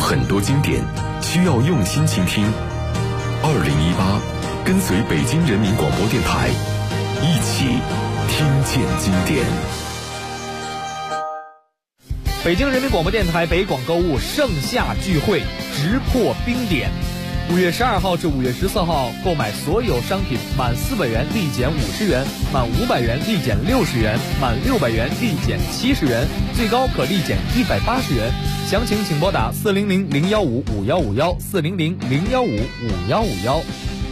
很多经典需要用心倾听。2018，跟随北京人民广播电台，一起听见经典。 北京人民广播电台北广购物盛夏聚会直破冰点，5月12号至5月14号，购买所有商品满400元立减50元，满500元立减60元，满600元立减70元，最高可立减180元。详情请拨打400-015-5151，400-015-5151。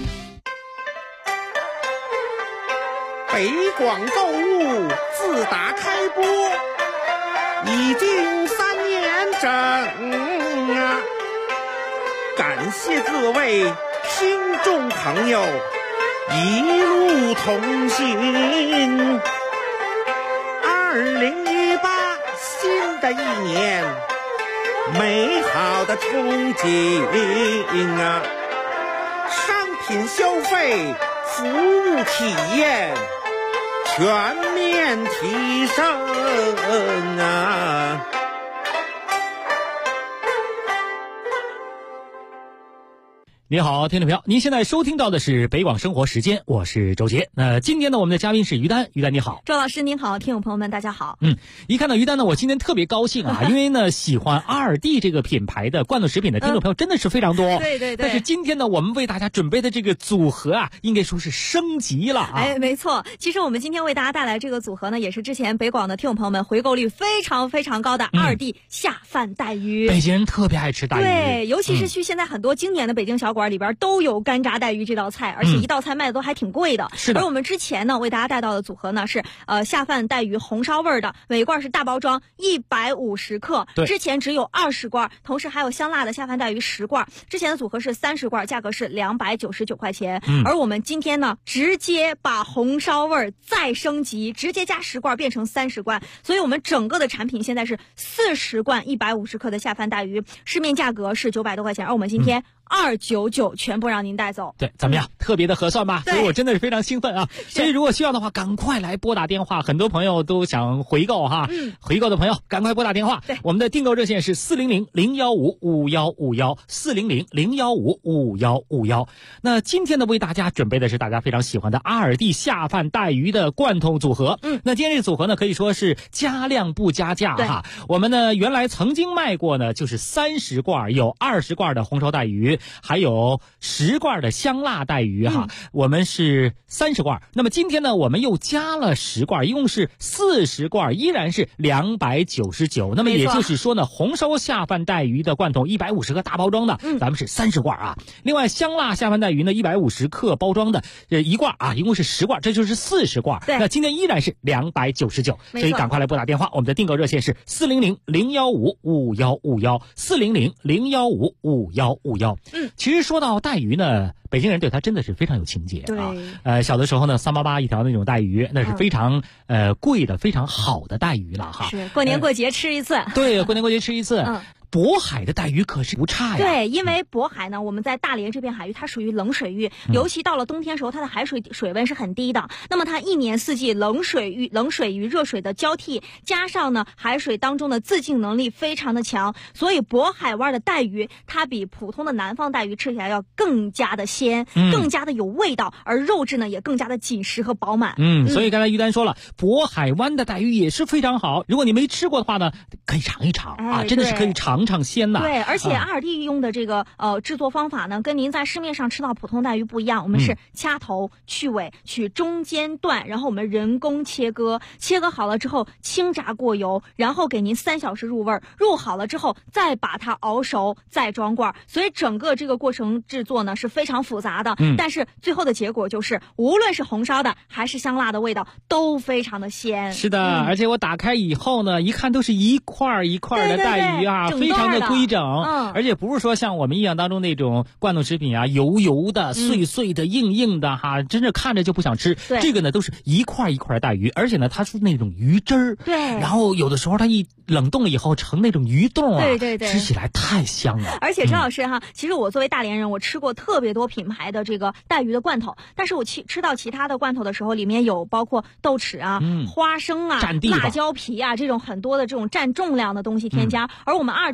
北广购物自打开播已经3年整啊，感谢各位听众朋友一路同行。2018新的一年，美好的憧憬啊，商品消费，服务体验全面提升啊！ 你好，听众朋友，您现在收听到的是北广生活时间，我是周杰。今天呢，我们的嘉宾是于丹，于丹你好。 周老师您好，听众朋友们大家好。 一看到于丹呢，我今天特别高兴啊，因为呢，喜欢2D 这个品牌的罐头食品的听众朋友真的是非常多。 对对对。 但是今天呢，我们为大家准备的这个组合啊，应该说是升级了啊。 哎，没错。其实我们今天为大家带来这个组合呢，也是之前北广的听众朋友们回购率非常非常高的2D 下饭带鱼。 北京人特别爱吃带鱼。 对，尤其是去现在很多经典的北京小馆里边都有干炸带鱼这道菜，而且一道菜卖的都还挺贵的。 是的。 而我们之前呢为大家带到的组合呢是下饭带鱼红烧味的，每罐是大包装150克，之前只有20罐，同时还有香辣的下饭带鱼10罐，之前的组合是30罐，价格是299块钱。而我们今天呢直接把红烧味再升级，直接加10罐变成30罐，所以我们整个的产品现在是40罐150克的下饭带鱼，市面价格是900多块钱，而我们今天299全部让您带走。 对，怎么样？特别的合算吧？所以我真的是非常兴奋啊！所以如果需要的话，赶快来拨打电话。很多朋友都想回购哈，回购的朋友赶快拨打电话。 对， 我们的订购热线是400-015-5151，400-015-5151。那今天呢，为大家准备的是大家非常喜欢的2D 下饭带鱼的罐头组合。那今天这个组合呢，可以说是加量不加价哈。我们呢原来曾经卖过呢，就是30罐，有20罐的红烧带鱼，还有10罐的香辣带鱼哈，我们是30罐。那么今天呢，我们又加了10罐，一共是40罐，依然是299。那么也就是说呢，红烧下饭带鱼的罐头150克大包装的，咱们是30罐啊。另外香辣下饭带鱼呢，150克包装的1罐啊，一共是10罐，这就是40罐。那今天依然是299，所以赶快来拨打电话。我们的订购热线是400-015-5151，400-015-5151。其实说到带鱼呢，北京人对它真的是非常有情节啊。小的时候呢，388一条那种带鱼，那是非常贵的、非常好的带鱼了哈。 是过年过节吃一次。 对，过年过节吃一次。渤海的带鱼可是不差呀。 对，因为渤海呢，我们在大连这片海域，它属于冷水域，尤其到了冬天时候，它的海水温是很低的。那么它一年四季冷水与热水的交替，加上呢海水当中的自净能力非常的强，所以渤海湾的带鱼它比普通的南方带鱼吃起来要更加的鲜，更加的有味道，而肉质呢也更加的紧实和饱满。 所以刚才于丹说了，渤海湾的带鱼也是非常好。如果你没吃过的话呢，可以尝一尝啊，真的是可以尝鲜呐。 对，而且2D用的这个制作方法呢，跟您在市面上吃到普通带鱼不一样，我们是掐头去尾，取中间段，然后我们人工切割好了之后轻炸过油，然后给您3小时入味，入好了之后再把它熬熟，再装罐。所以整个这个过程制作呢是非常复杂的，但是最后的结果就是无论是红烧的还是香辣的味道都非常的鲜。 是的，而且我打开以后呢，一看都是一块一块的带鱼啊，非常的规整，而且不是说像我们印象当中那种罐头食品啊，油油的、碎碎的、硬硬的哈，真是看着就不想吃。这个呢都是一块一块带鱼，而且呢它是那种鱼汁儿， 对， 然后有的时候它一冷冻了以后成那种鱼冻啊， 对， 吃起来太香了。 而且陈老师哈，其实我作为大连人，我吃过特别多品牌的这个带鱼的罐头，但是我吃到其他的罐头的时候，里面有包括豆豉啊、花生啊、辣椒皮啊这种很多的这种占重量的东西添加，而我们2D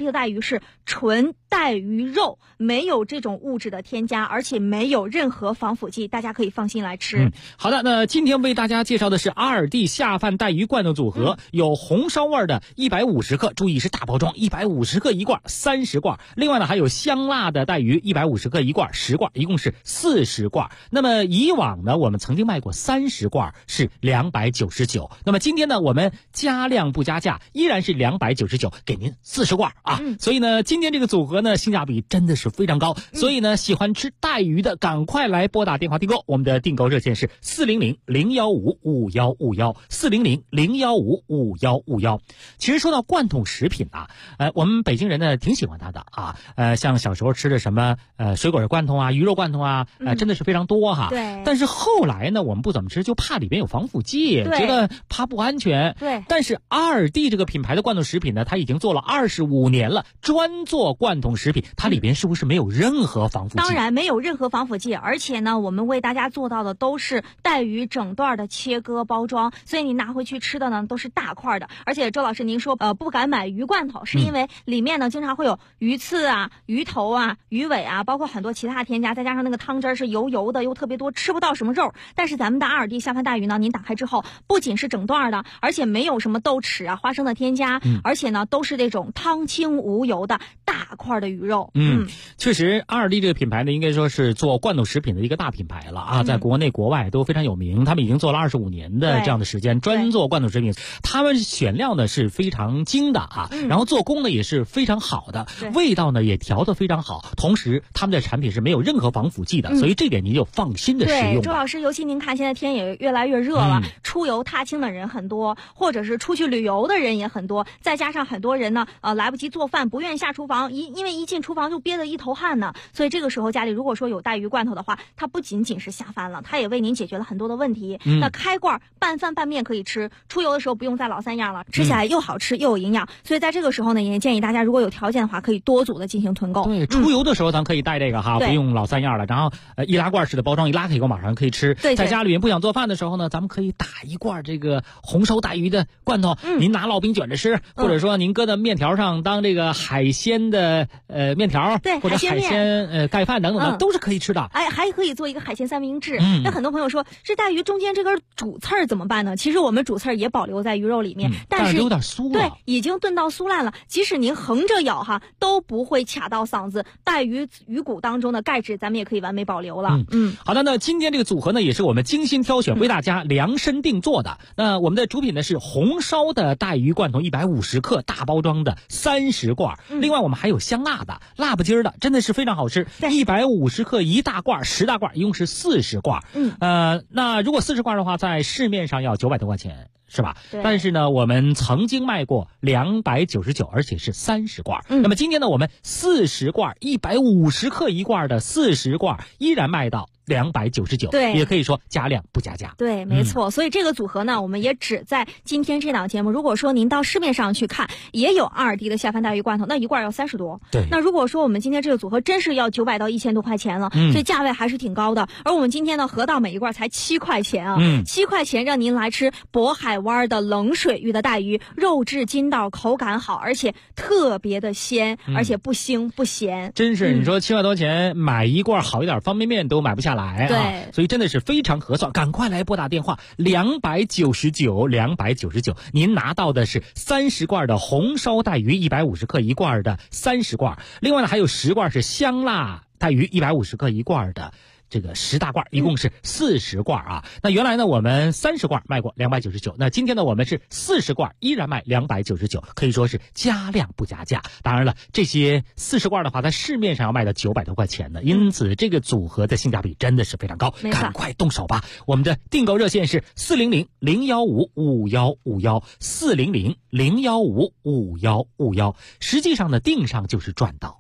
的带鱼是纯带鱼肉，没有这种物质的添加，而且没有任何防腐剂，大家可以放心来吃。 好的，那今天为大家介绍的是阿尔蒂下饭带鱼罐头组合，有红烧味的150克，注意是大包装，150克一罐，30罐。另外呢，还有香辣的带鱼150克一罐，10罐，一共是40罐。那么以往呢，我们曾经卖过30罐是299。那么今天呢，我们加量不加价，依然是299，给您40罐啊。所以呢，今天这个组合呢，性价比真的是非常高。所以呢，喜欢吃带鱼的，赶快来拨打电话订购。我们的订购热线是400-015-5151，400-015-5151。其实说到罐头食品啊，我们北京人呢挺喜欢它的啊。像小时候吃的什么水果罐头啊、鱼肉罐头啊，真的是非常多哈。 对。 但是后来呢，我们不怎么吃，就怕里边有防腐剂，觉得怕不安全。 对。 但是阿尔蒂这个品牌的罐头食品呢，它已经做了25年了，专做罐头食品，它里边是不是没有任何防腐剂？ 当然没有任何防腐剂，而且呢，我们为大家做到的都是带鱼整段的切割包装，所以你拿回去吃的呢都是大块的。而且周老师您说不敢买鱼罐头，是因为里面呢经常会有鱼刺啊、鱼头啊、鱼尾啊，包括很多其他添加，再加上那个汤汁是油油的又特别多，吃不到什么肉。但是咱们的阿尔蒂下饭带鱼呢，您打开之后不仅是整段的，而且没有什么豆豉啊、花生的添加，而且呢都是这种汤清无油的大块的鱼肉。 确实阿尔蒂这个品牌呢，应该说是做罐头食品的一个大品牌了啊，在国内国外都非常有名。他们已经做了25年的这样的时间，专做罐头食品。他们选料呢是非常精的啊，然后做工呢也是非常好的，味道呢也调得非常好。同时他们的产品是没有任何防腐剂的，所以这点您就放心的使用。 对，周老师，尤其您看现在天也越来越热了，出游踏青的人很多，或者是出去旅游的人也很多，再加上很多人呢来不及做饭，不愿意下厨房，因为一进厨房就憋得一头汗呢。所以这个时候家里如果说有带鱼罐头的话，它不仅仅是下饭了，它也为您解决了很多的问题。那开罐拌饭拌面可以吃，出游的时候不用再老三样了，吃起来又好吃又有营养。所以在这个时候呢，也建议大家如果有条件的话，可以多组的进行囤购。 对，出游的时候咱可以带这个哈，不用老三样了。然后易拉罐式的包装，一拉开以后马上可以吃。 对， 在家里面不想做饭的时候呢，咱们可以打一罐这个红烧带鱼的罐头，您拿烙饼卷着吃，或者说您搁在面条上当这个海鲜的面条， 对， 或者海鲜盖饭等等的，都是可以吃的。 哎，还可以做一个海鲜三明治。那很多朋友说，这带鱼中间这根主刺儿怎么办呢？其实我们主刺儿也保留在鱼肉里面，但是有点酥了。 对，已经炖到酥烂了，即使您横着咬哈，都不会卡到嗓子。带鱼骨当中的钙质，咱们也可以完美保留了。 好的，那今天这个组合呢，也是我们精心挑选，为大家量身定做的。那我们的主品呢是红烧的带鱼罐头150克，大包装的30罐。另外我们还有香辣的、辣不筋的，真的是非常好吃。150克一大罐，10大罐，一共是40罐。那如果40罐的话，在市面上要900多块钱。是吧？但是呢，我们曾经卖过299，而且是30罐。那么今天呢，我们40罐150克一罐的40罐依然卖到299， 对， 也可以说加量不加价。 对，没错。所以这个组合呢，我们也只在今天这档节目。如果说您到市面上去看，也有阿尔蒂的下饭带鱼罐头，那一罐要30多。 对。 那如果说我们今天这个组合真是要900到1000多块钱了，所以价位还是挺高的。而我们今天呢，合到每一罐才7块钱啊，7块钱让您来吃渤海湾的冷水域的带鱼，肉质筋道，口感好，而且特别的鲜，而且不腥不咸。 真是，你说7块多钱买一罐好一点方便面都买不下来。 对， 所以真的是非常合算，赶快来拨打电话299，您拿到的是30罐的红烧带鱼150克一罐的30罐，另外呢还有10罐是香辣带鱼150克一罐的这个10大罐，一共是40罐啊。那原来呢我们30罐卖过299，那今天呢我们是40罐依然卖299，可以说是加量不加价。当然了，这些40罐的话在市面上要卖到900多块钱呢，因此这个组合的性价比真的是非常高，赶快动手吧。我们的订购热线是400-015-5151，400-015-5151，实际上呢订上就是赚到。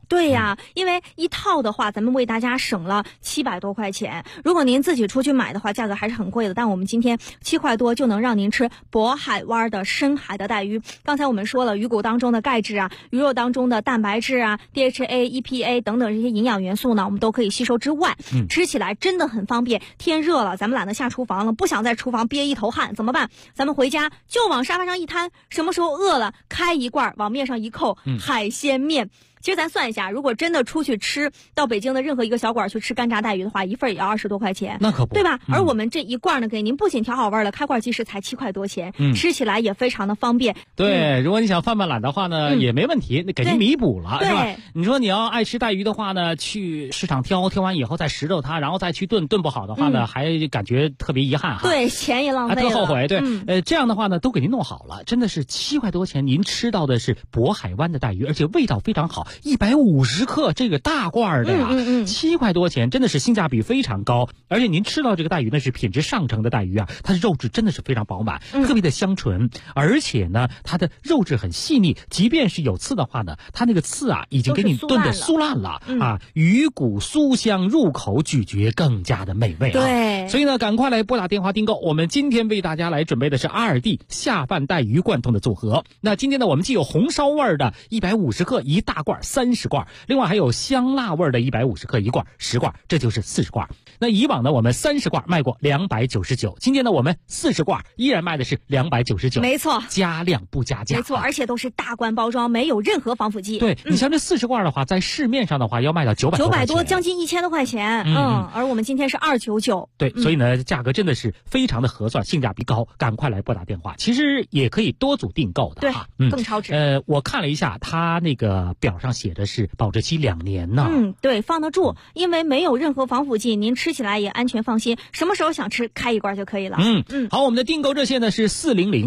对呀，因为一套的话，咱们为大家省了700多块钱。如果您自己出去买的话，价格还是很贵的。但我们今天7块多就能让您吃渤海湾的深海的带鱼。刚才我们说了，鱼骨当中的钙质啊，鱼肉当中的蛋白质啊 ，DHA、EPA 等等这些营养元素呢，我们都可以吸收之外，吃起来真的很方便。天热了，咱们懒得下厨房了，不想在厨房憋一头汗，怎么办？咱们回家就往沙发上一摊，什么时候饿了，开一罐往面上一扣，海鲜面。其实咱算一下，如果真的出去吃，到北京的任何一个小馆去吃干炸带鱼的话，一份也要20多块钱， 那可不， 对吧？而我们这一罐呢，给您不仅调好味了，开罐即食才7块多钱，吃起来也非常的方便。 对，如果你想泛泛懒的话呢，也没问题，那给您弥补了，是吧？你说你要爱吃带鱼的话呢，去市场挑完以后再拾掇它，然后再去炖不好的话呢，还感觉特别遗憾哈。 对，钱也浪费了， 还特后悔。对，这样的话呢，都给您弄好了，真的是7块多钱，您吃到的是渤海湾的带鱼，而且味道非常好，150克这个大罐的呀，7块多钱，真的是性价比非常高。而且您吃到这个带鱼呢是品质上乘的带鱼啊，它的肉质真的是非常饱满，特别的香醇，而且呢它的肉质很细腻，即便是有刺的话呢，它那个刺啊已经给你炖的酥烂了啊，鱼骨酥香，入口咀嚼更加的美味啊。 对， 所以呢赶快来拨打电话订购，我们今天为大家来准备的是阿尔蒂下饭带鱼贯通的组合。那今天呢我们既有红烧味的150克一大罐30罐，另外还有香辣味的150克一罐10罐，这就是40罐。那以往呢我们30罐卖过299，今天呢我们40罐依然卖的是299， 没错， 加量不加价， 没错，而且都是大罐包装，没有任何防腐剂。 对，你像这40罐的话，在市面上的话要卖到900多， 将近1000多块钱。而我们今天是299。 对，所以呢价格真的是非常的合算，性价比高，赶快来拨打电话。其实也可以多组订购的哈， 更超值。 我看了一下，它那个表上写的是保质期2年呢。 对，放得住，因为没有任何防腐剂，您吃起来也安全放心，什么时候想吃开一罐就可以了。 好，我们的订购热线呢是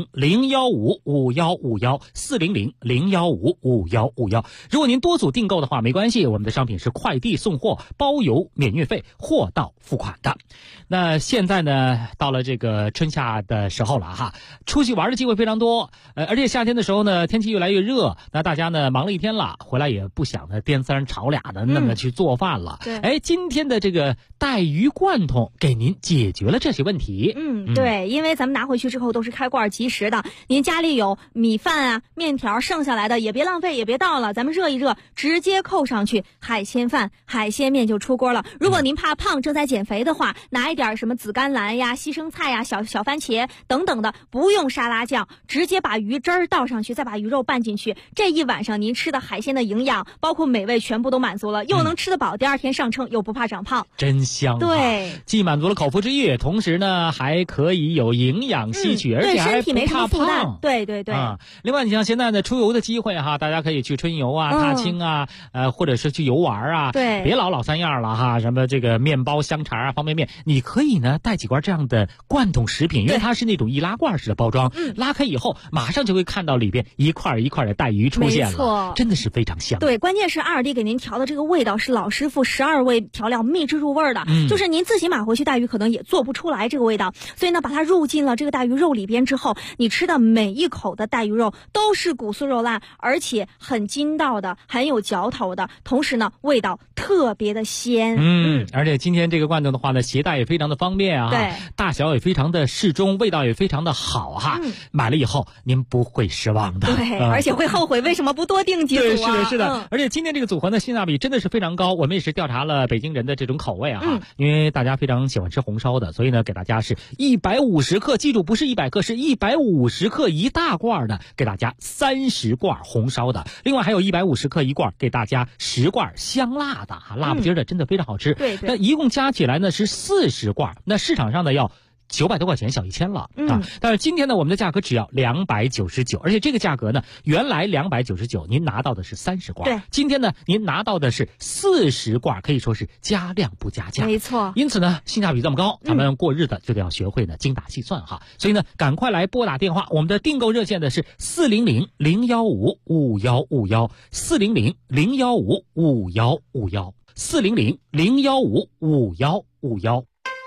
400-015-5151，400-015-5151。如果您多组订购的话没关系，我们的商品是快递送货，包邮免运费，货到付款的。那现在呢到了这个春夏的时候了哈，出去玩的机会非常多，而且夏天的时候呢天气越来越热，那大家呢忙了一天了，回来也不想呢颠三炒俩的那么去做饭了。今天的这个带鱼贯通给您解决了这些问题。 对，因为咱们拿回去之后都是开罐即食的，您家里有米饭啊面条剩下来的也别浪费，也别倒了，咱们热一热直接扣上去，海鲜饭海鲜面就出锅了。如果您怕胖正在减肥的话，拿一点什么紫甘蓝呀西生菜呀小番茄等等的，不用沙拉酱，直接把鱼汁儿倒上去，再把鱼肉拌进去，这一晚上您吃的海鲜的营养包括美味全部都满足了，又能吃得饱，第二天上秤又不怕长胖， 真香。 对， 既满足了口腹之欲，同时呢还可以有营养吸取，而且还不怕胖。 对另外你像现在呢出游的机会哈，大家可以去春游啊踏青啊或者是去游玩啊， 对， 别老三样了哈，什么这个面包香肠啊方便面，你可以呢带几罐这样的罐头食品，因为它是那种易拉罐式的包装，拉开以后马上就会看到里边一块一块的带鱼出现了， 没错， 真的是非常香。 对，关键是阿尔蒂给您调的这个味道是老师傅12味调料秘制入味的，就是您自己买回去带鱼可能也做不出来这个味道，所以呢把它入进了这个带鱼肉里边之后，你吃的每一口的带鱼肉都是骨酥肉烂，而且很筋道的，很有嚼头的，同时呢味道特别的鲜。 而且今天这个罐头的话呢携带也非常的方便啊， 对， 大小也非常的适中，味道也非常的好哈，买了以后您不会失望的。 对，而且会后悔为什么不多订几组啊。 对，是的，而且今天这个组合呢性价比真的是非常高，我们也是调查了北京人的这种口味啊，因为大家非常喜欢吃红烧的，所以呢给大家是150克，记住不是100克，是150克一大罐的，给大家30罐红烧的，另外还有150克一罐，给大家10罐香辣的辣不筋的，真的非常好吃。 对， 那一共加起来呢是40罐，那市场上呢要900多块钱，小1000了啊！但是今天呢，我们的价格只要299，而且这个价格呢，原来299，您拿到的是30罐， 对， 今天呢，您拿到的是40罐，可以说是加量不加价， 没错。 因此呢，性价比这么高，咱们过日子就得要学会呢精打细算哈。所以呢，赶快来拨打电话，我们的订购热线呢是400-015-5151，400-015-5151，400-015-5151。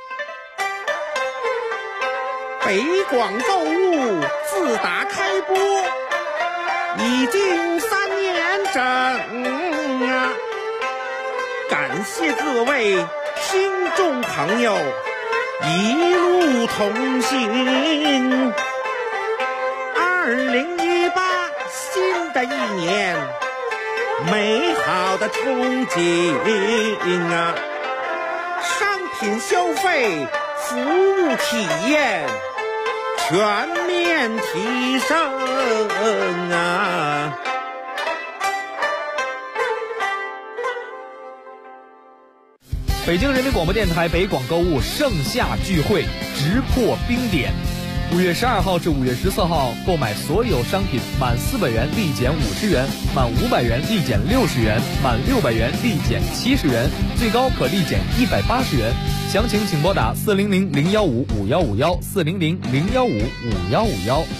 北广购物自打开播已经3年整啊。 感谢各位听众朋友一路同行。2018新的一年，美好的憧憬啊！商品消费、服务体验全面提升啊！ 北京人民广播电台北广购物盛夏聚会直破冰点，5月12号至5月14号，购买所有商品满400元立减50元，满500元立减60元，满600元立减70元，最高可立减180元。详情请拨打400-015-5151，400-015-5151。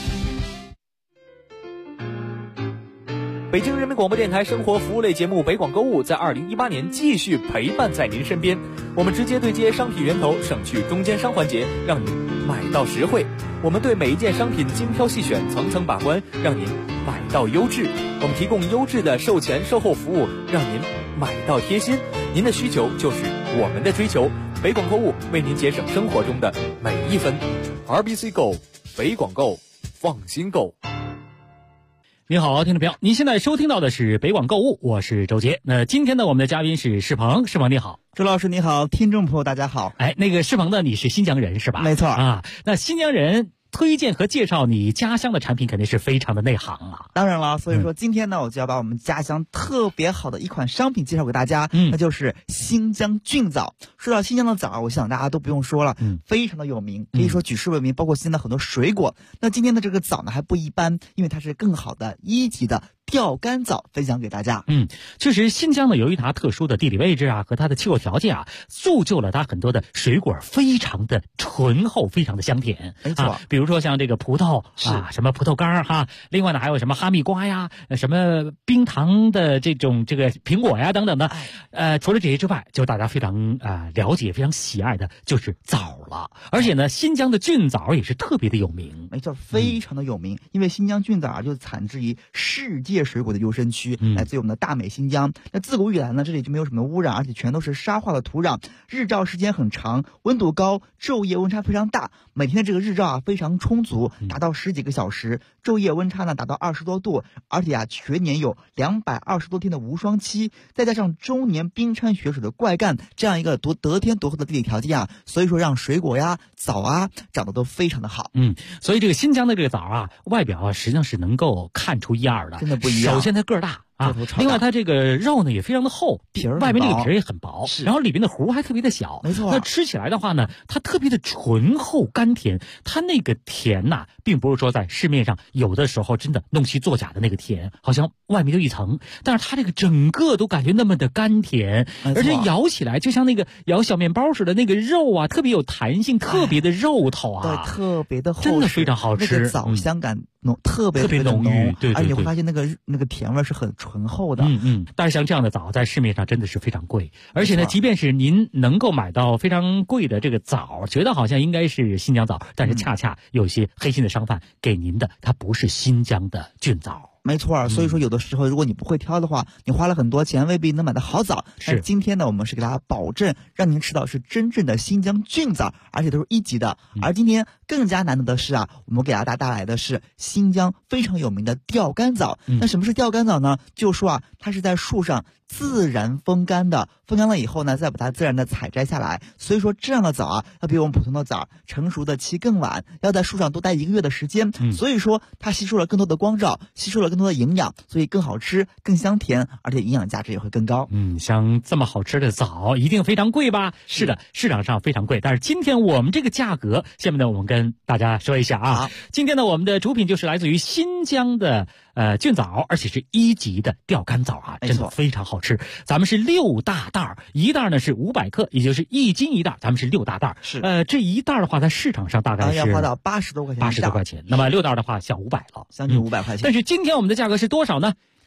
北京人民广播电台生活服务类节目北广购物在2018年继续陪伴在您身边。我们直接对接商品源头，省去中间商环节，让您买到实惠。我们对每一件商品精挑细选，层层把关，让您买到优质。我们提供优质的售前售后服务，让您买到贴心。您的需求就是我们的追求。北广购物为您节省生活中的每一分。RBC Go， 北广购，放心购。 您好，听众朋友，您现在收听到的是北广购物，我是周杰。那今天呢，我们的嘉宾是世鹏，世鹏你好。 周老师你好，听众朋友大家好。 那个世鹏呢，你是新疆人是吧？ 没错啊。那新疆人推荐和介绍你家乡的产品肯定是非常的内行啊。 当然了，所以说今天呢，我就要把我们家乡特别好的一款商品介绍给大家，那就是新疆菌枣。说到新疆的枣，我想大家都不用说了，非常的有名，可以说举世闻名，包括新疆的很多水果。那今天的这个枣呢还不一般，因为它是更好的1级的钓竿枣，分享给大家。 确实新疆呢由于它特殊的地理位置啊和它的气候条件啊，铸就了它很多的水果非常的醇厚，非常的香甜。 没错， 比如说像这个葡萄啊，什么葡萄干哈，另外呢还有什么哈密瓜呀，什么冰糖的这个苹果呀等等的。除了这些之外，就大家非常了解、非常喜爱的就是枣了。而且呢，新疆的菌枣也是特别的有名。 没错，非常的有名，因为新疆菌枣就产自于世界水果的优生区，来自于我们的大美新疆。那自古以来呢，这里就没有什么污染，而且全都是沙化的土壤，日照时间很长，温度高，昼夜温差非常大。每天的这个日照非常充足，达到10几个小时，昼夜温差呢达到20多度，而且全年有220多天的无霜期，再加上终年冰川雪水的灌溉，这样一个得天独厚的地理条件所以说让水果呀、枣啊长得都非常的好。 所以这个新疆的这个枣啊，外表实际上是能够看出一二的， 真的不一样。 首先它个儿大。另外它这个肉呢也非常的厚，外面这个皮儿也很薄，然后里边的核还特别的小。 没错， 那吃起来的话呢，它特别的醇厚甘甜。它那个甜呐，并不是说在市面上有的时候真的弄虚作假的那个甜，好像外面就一层，但是它这个整个都感觉那么的甘甜，而且咬起来就像那个咬小面包似的，那个肉啊特别有弹性，特别的肉透啊， 对，特别的厚实， 真的非常好吃。 那个枣香感特别浓郁，对， 而且你会发现那个甜味是很醇厚的。 但是像这样的枣在市面上真的是非常贵，而且呢，即便是您能够买到非常贵的这个枣，觉得好像应该是新疆枣，但是恰恰有些黑心的商贩给您的，它不是新疆的菌枣。 没错，所以说有的时候如果你不会挑的话，你花了很多钱未必能买到好枣。但今天呢，我们是给大家保证让您吃到是真正的新疆菌枣，而且都是1级的。而今天更加难得的是我们给大家带来的是新疆非常有名的钓竿枣。那什么是钓竿枣呢？就说它是在树上自然风干的，风干了以后呢，再把它自然的采摘下来。所以说这样的枣要比我们普通的枣成熟的期更晚，要在树上多待1个月的时间。所以说它吸收了更多的光照，吸收了更多的营养，所以更好吃、更香甜，而且营养价值也会更高。 像这么好吃的枣一定非常贵吧？是的，市场上非常贵。但是今天我们这个价格，下面呢我们跟大家说一下今天呢我们的主品就是来自于新疆的菌枣，而且是1级的钓竿枣真的非常好吃。咱们是6大袋，一袋呢是500克，也就是1斤一袋，咱们是6大袋。这一袋的话在市场上大概是要花到80多块钱。 那么6袋的话小500了， 将近500块钱。 但是今天我们的价格是多少呢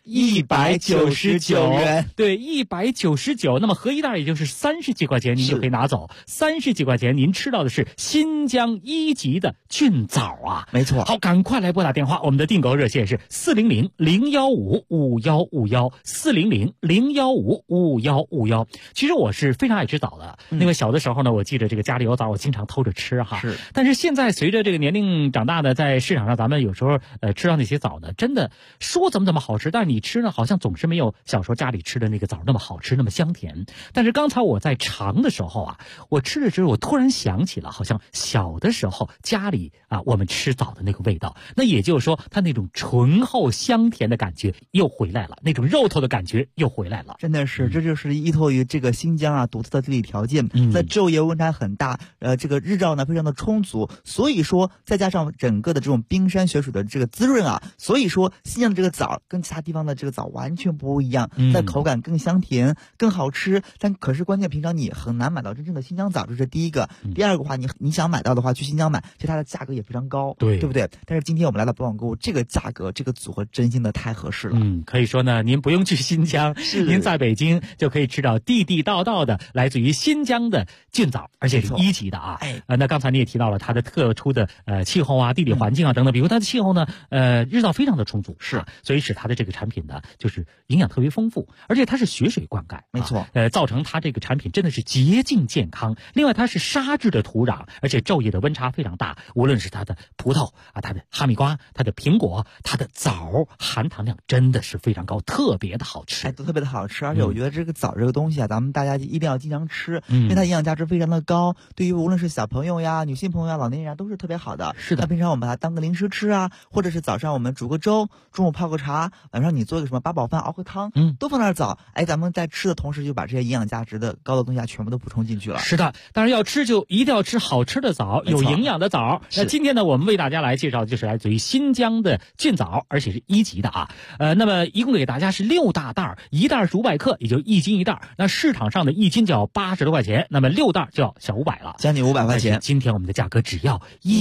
199 元。 对，199，那么合一袋也就是30几块钱，您就可以拿走。30几块钱，您吃到的是新疆1级的菌枣啊！ 没错。 好，赶快来拨打电话，我们的订购热线是400-015-5151，400-015-5151。其实我是非常爱吃枣的，因为小的时候呢，我记得这个家里有枣，我经常偷着吃哈。 是。 但是现在随着这个年龄长大呢，在市场上咱们有时候吃到那些枣呢，真的说怎么好吃，但是你吃呢，好像总是没有小时候家里吃的那个枣那么好吃，那么香甜。但是刚才我在尝的时候啊，我吃着吃着，我突然想起了好像小的时候家里我们吃枣的那个味道。那也就是说，它那种醇厚香甜的感觉又回来了，那种肉头的感觉又回来了。 真的是，这就是依托于这个新疆独特的地理条件，在昼夜温差很大，这个日照呢非常的充足，所以说再加上整个的这种冰山雪水的这个滋润所以说新疆的这个枣跟其他地方的这个枣完全不一样，在口感更香甜更好吃。但可是关键平常你很难买到真正的新疆枣，这是第一个。第二个话，你想买到的话，去新疆买，其实它的价格也非常高，对不对？但是今天我们来到北广购物，这个价格这个组合真心的太合适了。 可以说呢，您不用去新疆，您在北京就可以吃到地地道道的来自于新疆的菌枣，而且是1级的那刚才你也提到了它的特殊的气候地理环境等等，比如它的气候呢日照非常的充足，是所以使它的这个产品呢就是营养特别丰富，而且它是雪水灌溉， 没错， 造成它这个产品真的是洁净健康。另外它是沙质的土壤，而且昼夜的温差非常大，无论是它的葡萄它的哈密瓜、它的苹果、它的枣，含糖量真的是非常高，特别的好吃， 都特别的好吃。而且我觉得这个枣这个东西咱们大家一定要经常吃，因为它营养价值非常的高，对于无论是小朋友呀、女性朋友呀、老年人都是特别好的。 是的， 那平常我们把它当个零食吃或者是早上我们煮个粥，中午泡个茶，晚上你做个什么八宝饭熬个汤，都放点枣，咱们在吃的同时就把这些营养价值的高的东西全部都补充进去了。 是的，当然要吃就一定要吃好吃的枣，有营养的枣。那今天呢，我们为大家来介绍的就是来自于新疆的菌枣，而且是1级的那么一共给大家是6大袋，一袋是500克，也就1斤一袋。那市场上的1斤就要80多块钱，那么6袋就要小500了， 将近500块钱。 今天我们的价格只要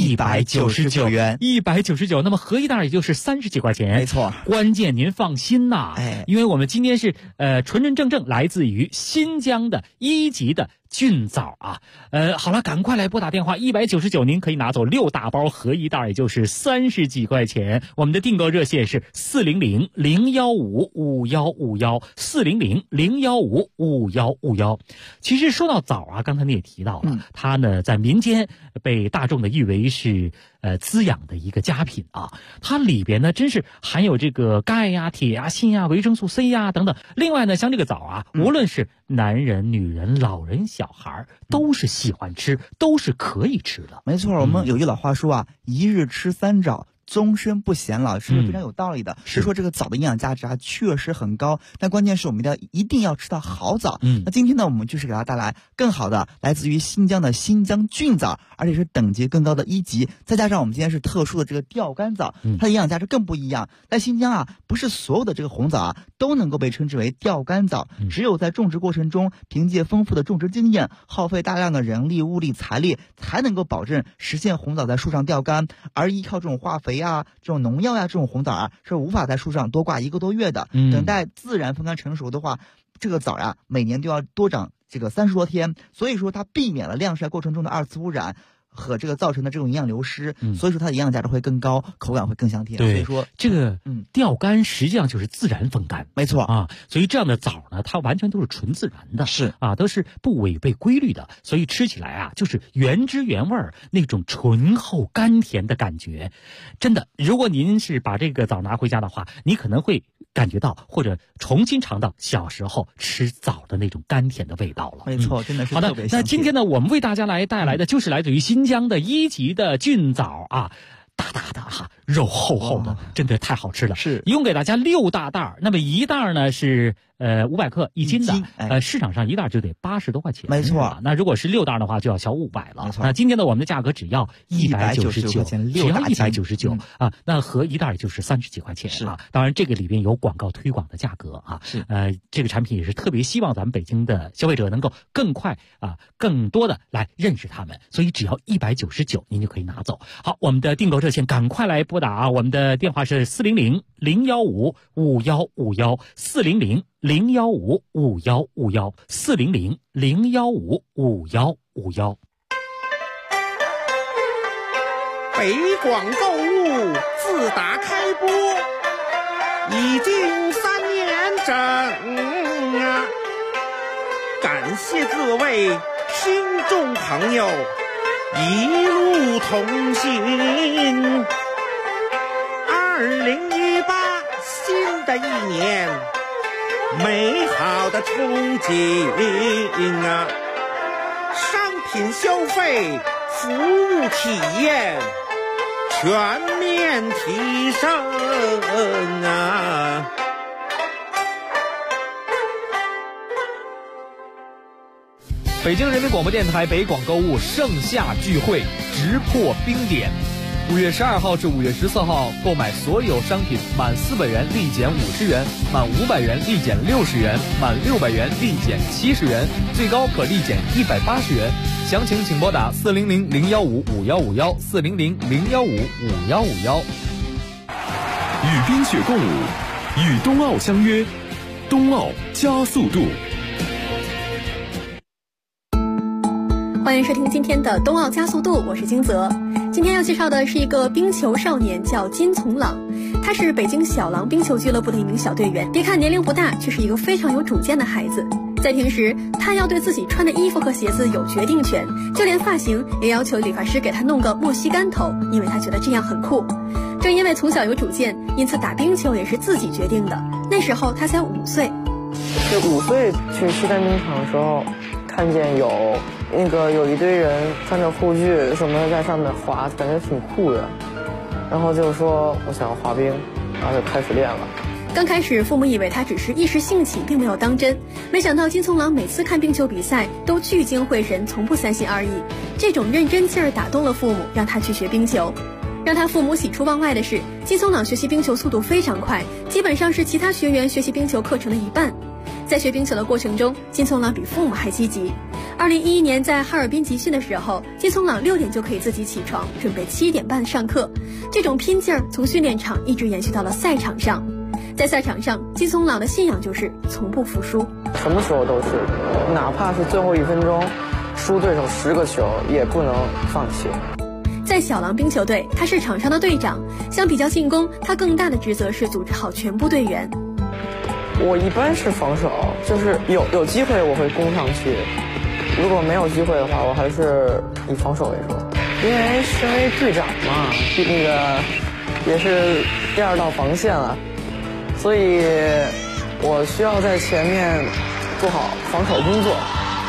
199元，199，那么合一袋也就是30几块钱。 没错， 关键您放心因为我们今天是纯正来自于新疆的1级的菌枣好了，赶快来拨打电话，199您可以拿走6大包，合一袋也就是30几块钱。我们的订购热线是400-015-5151，400-015-5151。其实说到枣刚才你也提到了，它呢在民间被大众的誉为是滋养的一个佳品它里边呢真是含有这个钙铁锌维生素 C 等等。另外呢，像这个枣无论是男人、女人、老人、小孩都是喜欢吃，都是可以吃的。 没错，我们有句老话说一日吃3枣，终身不显老，是非常有道理的。是说这个枣的营养价值确实很高，但关键是我们一定要吃到好枣。那今天呢，我们就是给大家带来更好的来自于新疆的新疆菌枣，而且是等级更高的1级，再加上我们今天是特殊的这个钓竿枣，它的营养价值更不一样。在新疆不是所有的这个红枣都能够被称之为钓竿枣，只有在种植过程中凭借丰富的种植经验，耗费大量的人力、物力、财力，才能够保证实现红枣在树上钓竿，而依靠这种化肥这种农药这种红枣是无法在树上多挂1个多月的。等待自然风干成熟的话，这个枣每年都要多长这个30多天，所以说它避免了晾晒过程中的2次污染和这个造成的这种营养流失，所以说它的营养价值会更高，口感会更香甜。 对， 所以说这个钓竿实际上就是自然风干， 没错所以这样的枣呢，它完全都是纯自然的， 是都是不违背规律的，所以吃起来就是原汁原味那种醇厚甘甜的感觉。真的，如果您是把这个枣拿回家的话，你可能会感觉到或者重新尝到小时候吃枣的那种甘甜的味道了。 没错，真的是特别香甜。 那今天呢，我们为大家带来的就是来自于新疆的1级的菌枣大大的肉厚厚的，真的太好吃了。 是， 一共给大家6大袋，那么1袋呢是 500克1斤的，市场上一袋就得80多块钱。 没错， 那如果是6袋的话，就要小500了。 没错， 那今天的我们的价格只要199 块钱， 只要199啊，那合一袋就是30几块钱啊。当然，这个里边有广告推广的价格啊。这个产品也是特别希望咱们北京的消费者能够更快更多的来认识他们，所以只要199，您就可以拿走。好，我们的订购热线赶快来拨打啊！我们的电话是400-015-5151，400-015-5151，400-015-5151。 北广购物自打开播已经3年整啊，感谢各位听众朋友一路同行。2018新的一年，美好的憧憬啊，商品消费服务体验全面提升啊！ 北京人民广播电台北广购物盛夏聚会直破冰点，5月12号至5月14号，购买所有商品满400元立减50元，满500元立减60元，满600元立减70元，最高可立减180元。详情请拨打400-015-5151，400-015-5151。 与冰雪共舞，与冬奥相约，冬奥加速度。 欢迎收听今天的冬奥加速度，我是金泽。今天要介绍的是一个冰球少年，叫金从朗。他是北京小狼冰球俱乐部的一名小队员。别看年龄不大，却是一个非常有主见的孩子。在平时，他要对自己穿的衣服和鞋子有决定权，就连发型也要求理发师给他弄个莫西干头，因为他觉得这样很酷。正因为从小有主见，因此打冰球也是自己决定的。那时候他才5岁。 是5岁去西单冰场的时候，看见有一堆人穿着护具什么的在上面滑，感觉挺酷的，然后就说我想要滑冰，然后就开始练了。 刚开始父母以为他只是一时兴起，并没有当真，没想到金从朗每次看冰球比赛都聚精会神，从不三心二意。这种认真劲儿打动了父母，让他去学冰球。让他父母喜出望外的是，金从朗学习冰球速度非常快，基本上是其他学员学习冰球课程的一半。在学冰球的过程中，金从朗比父母还积极。2011年在哈尔滨集训的时候，金从朗6点就可以自己起床，准备7点半上课。这种拼劲儿从训练场一直延续到了赛场上。在赛场上，金从朗的信仰就是从不服输， 什么时候都是，哪怕是最后1分钟输对手10个球也不能放弃。 在小狼冰球队，他是场上的队长，相比较进攻，他更大的职责是组织好全部队员。 我一般是防守，就是有机会我会攻上去，如果没有机会的话，我还是以防守为主。因为身为队长嘛，那个也是第2道防线了，所以我需要在前面做好防守工作。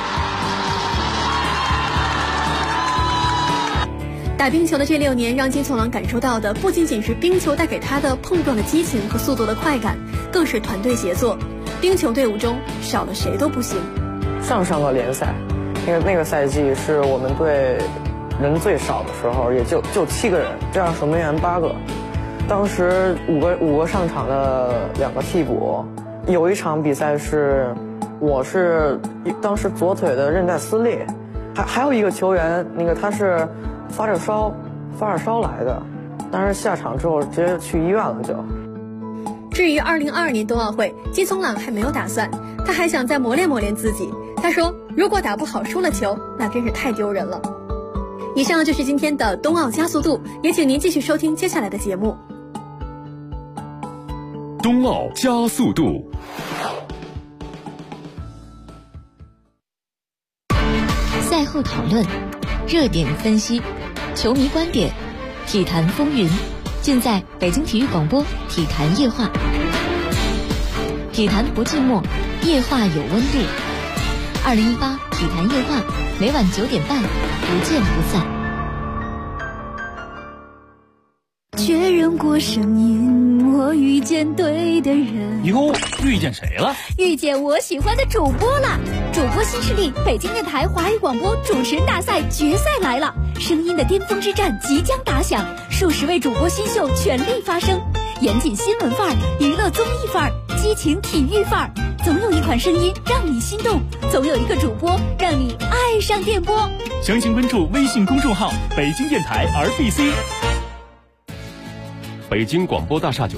打冰球的这6年，让金从朗感受到的不仅仅是冰球带给他的碰撞的激情和速度的快感，更是团队协作。冰球队伍中少了谁都不行。 上个联赛，那个赛季是我们队人最少的时候，也就7个人，这样守门员8个。当时五个上场的2个替补，有一场比赛是我是当时左腿的韧带撕裂，还有一个球员，他是发着烧来的，但是下场之后直接去医院了就。 至于2022年冬奥会，金从朗还没有打算，他还想再磨练磨练自己。他说，如果打不好输了球，那真是太丢人了。以上就是今天的冬奥加速度，也请您继续收听接下来的节目。 冬奥加速度。 赛后讨论，热点分析，球迷观点，体坛风云，尽在北京体育广播体坛夜话。体坛不寂寞，夜话有温度。2018体坛夜话，每晚9点半，不见不散。 确认过声音，我遇见对的人。 哟，遇见谁了？ 遇见我喜欢的主播了。主播新势力，北京电台华语广播主持人大赛决赛来了，声音的巅峰之战即将打响，数十位主播新秀全力发声，严谨新闻范儿，娱乐综艺范儿，激情体育范儿，总有一款声音让你心动，总有一个主播让你爱上电波。 详情关注微信公众号北京电台 RBC。北京广播大厦